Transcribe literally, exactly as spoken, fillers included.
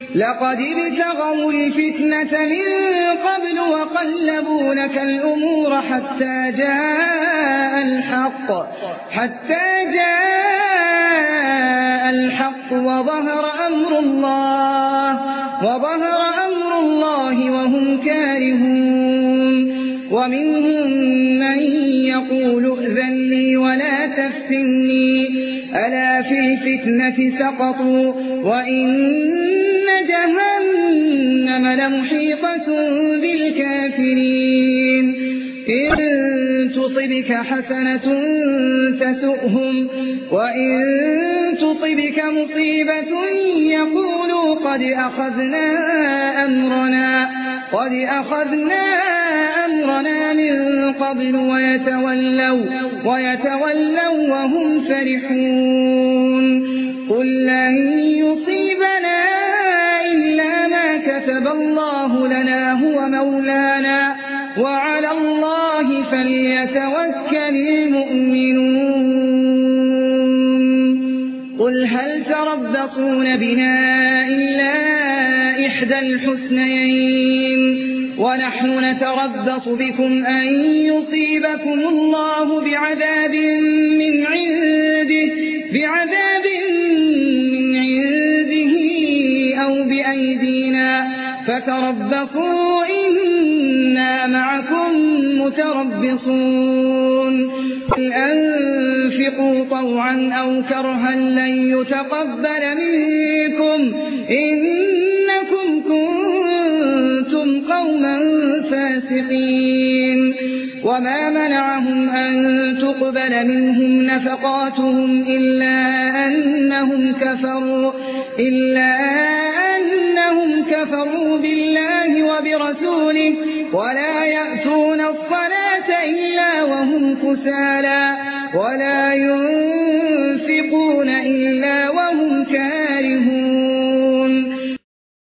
لقد ابتغوا الفتنة من قبل وقلبوا لك الأمور حتى جاء الحق حتى جاء الحق وظهر أمر الله وظهر أمر الله وهم كارهون. ومنهم من يقول ائذن لي ولا تفتني ألا في الفتنة سقطوا وإن جهنم لمحيطة بالكافرين. إن تصبك حسنة تسؤهم وإن تصبك مصيبة يقولوا قد أخذنا أمرنا قد أخذنا أمرنا من قبل ويتولوا ويتولوا وهم فرحون. قل لن يصيبنا إلا ما كتب الله لنا هو مولانا وعلى الله فليتوكل المؤمنون. قل هل تربصون بنا إلا إحدى الحسنيين ونحن نتربص بكم أن يصيبكم الله بعذاب من عنده بعذاب من عنده أو بأيدينا فتربصوا إنا معكم متربصون. قل أنفقوا طوعا أو كرها لن يتقبل منكم إنكم كنتم قوما فاسقين. وما منعهم أن تقبل منهم نفقاتهم إلا أنهم كفروا إلا أنهم كفروا بالله وبرسوله ولا يأتون الصلاة إلا وهم كسالى ولا ينفقون إلا وهم كافرون.